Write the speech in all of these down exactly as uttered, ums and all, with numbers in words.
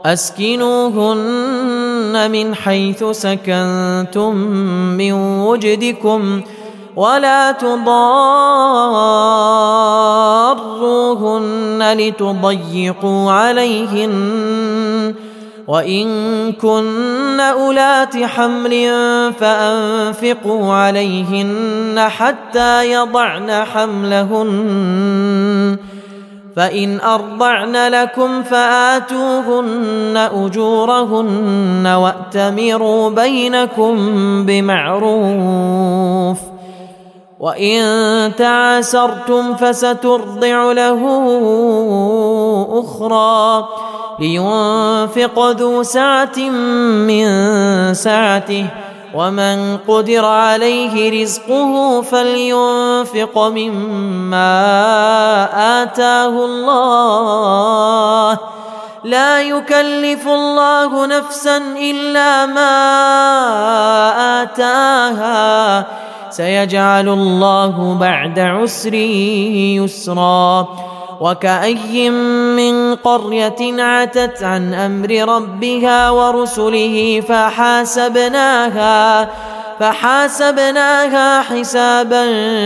أسكنوهن من حيث سكنتم من وجدكم ولا تضاروهن لتضيقوا عليهن وإن كن أولات حمل فأنفقوا عليهن حتى يضعن حملهن فإن أرضعن لكم فآتوهن أجورهن وأتمروا بينكم بمعروف وإن تعاسرتم فسترضع له أخرى لينفق ذو سعة من سعته ومن قدر عليه رزقه فلينفق مما آتاه الله لا يكلف الله نفسا إلا ما آتاها سيجعل الله بعد عسر يسرا وكأي من قرية عتت عن أمر ربها ورسله فحاسبناها فحاسبناها حسابا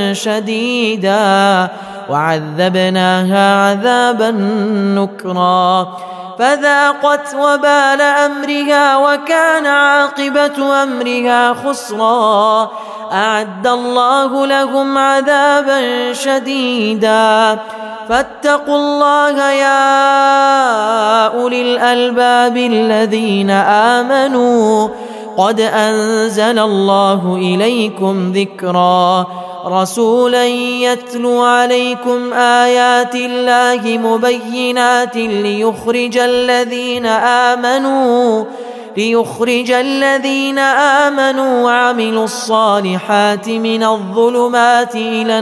شديدا وعذبناها عذابا نكرا فذاقت وبال أمرها وكان عاقبة أمرها خسرا أعد الله لهم عذابا شديدا فاتقوا الله يا أولي الألباب الذين آمنوا قد أنزل الله إليكم ذكرا رسولا يتلو عليكم آيات الله مبينات ليخرج الذين آمنوا ليخرج الذين آمنوا وعملوا الصالحات من الظلمات إلى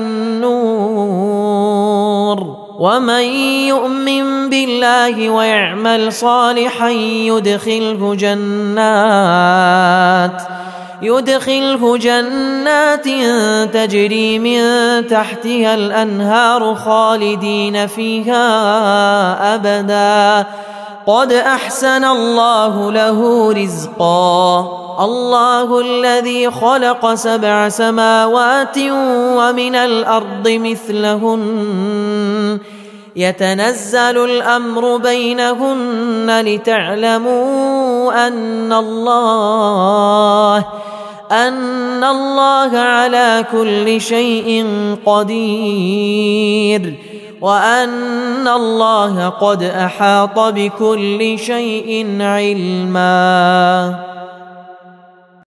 النور ومن يؤمن بالله ويعمل صالحا يدخله جنات يدخله جنات تجري من تحتها الأنهار خالدين فيها أبدا قد أحسن الله له رزقا الله الذي خلق سبع سماوات ومن الأرض مثلهن يتنزل الأمر بينهن لتعلموا أن الله أن الله على كل شيء قدير وأن الله قد أحاط بكل شيء علما.